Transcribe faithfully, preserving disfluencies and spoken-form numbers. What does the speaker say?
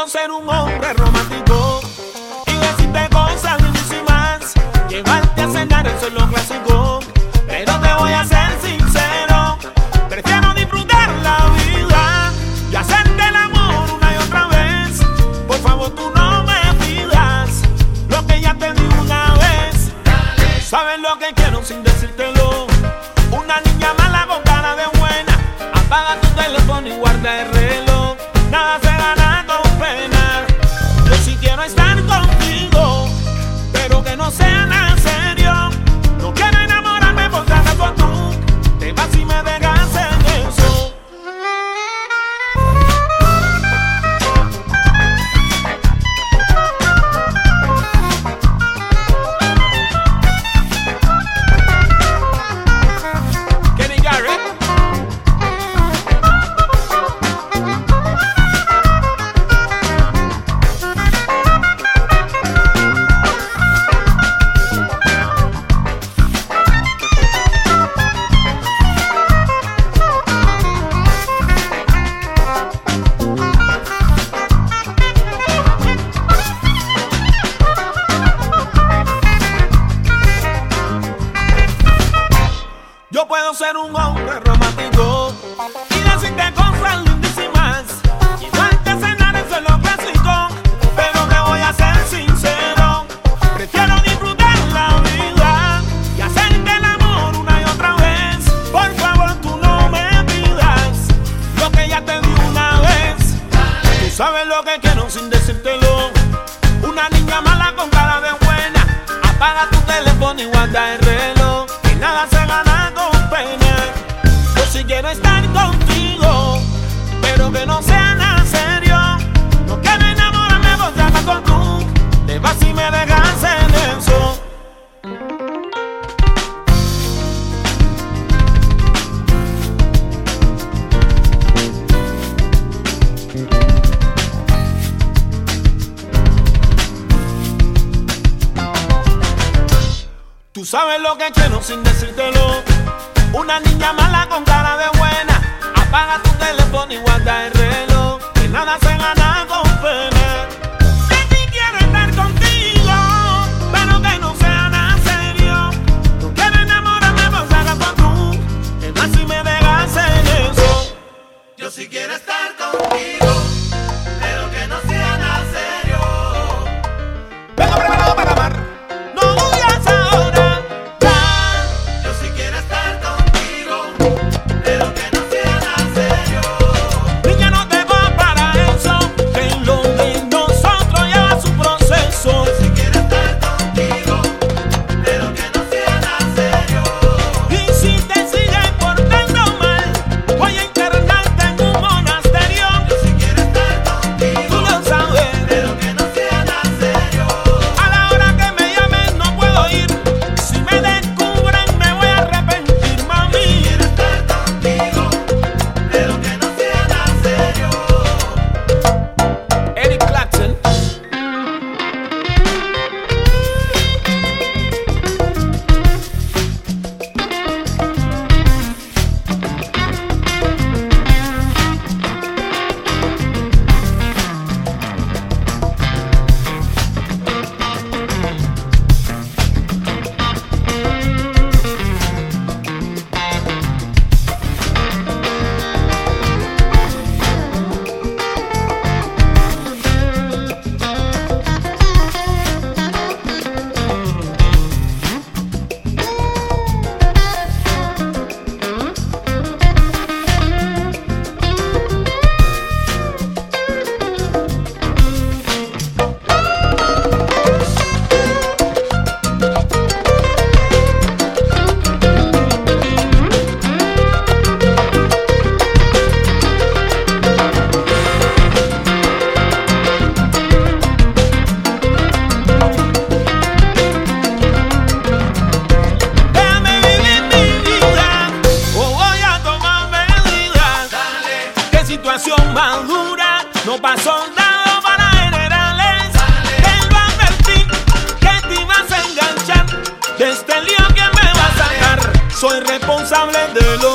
ser un hombre romántico y decirte cosas lindísimas, llevarte a cenar, eso es lo clásico. Pero te voy a ser sincero, prefiero disfrutar la vida y hacerte el amor una y otra vez. Por favor, tú no me pidas lo que ya te di una vez. Sabes lo que quiero sin decírtelo. Una niña mala con cara de buena. Apaga tu teléfono y guarda el reloj. Nada se gana con pena. Yo sí quiero estar contigo, pero que no sea nada serio. No quiero enamorarme por si acaso tú te vas y me dejas en eso. Kenny Garrett. Yo puedo ser un hombre romántico y decirte cosas lindísimas, llevarte a cenar, eso es lo clásico. Pero te voy a ser sincero, prefiero disfrutar la vida y hacerte el amor una y otra vez. Por favor, tú no me pidas lo que ya te di una vez. Tú sabes lo que quiero sin decírtelo. Una niña mala con cara de buena. Apaga tu teléfono y guarda el reloj, que nada se gana con pena. Yo sí quiero estar contigo, pero que no sea nada serio. No quiero enamorarme por si acaso tú te vas y me dejas en eso. Tú sabes lo que quiero sin decírtelo. Una niña mala con cara de buena. Apaga tu teléfono y guarda el reloj, que nada se gana con pena. Que sí quiero estar contigo, pero que no sea nada serio. No quiero enamorarme por si acaso tú te vas y me dejas en eso. Yo sí quiero estar contigo, pero que no sea nada serio. Vengo preparado para amar. No huyas ahora. Yo sí quiero estar contigo, pero que no sea nada serio. Niña, no te va para eso, que lo de nosotros lleva su proceso. Yo sí quiero estar contigo, pero que no sea nada serio. Y si te sigues portando mal, voy a internarte en un monasterio. Yo sí quiero estar contigo, Tú lo sabes. pero que no sea nada serio. A la hora que me llamen no puedo ir. Si me descubren me voy a arrepentir, mami. Quiero estar contigo, pero que no sea nada serio. Eric Clapton. Déjame vivir mi vida, o voy a tomar medidas. Dale, Qué situación más dura, no pasó nada para generales. Dale. Te lo advertí, que te ibas a enganchar. De este lío que me va a sacar, soy responsable de lo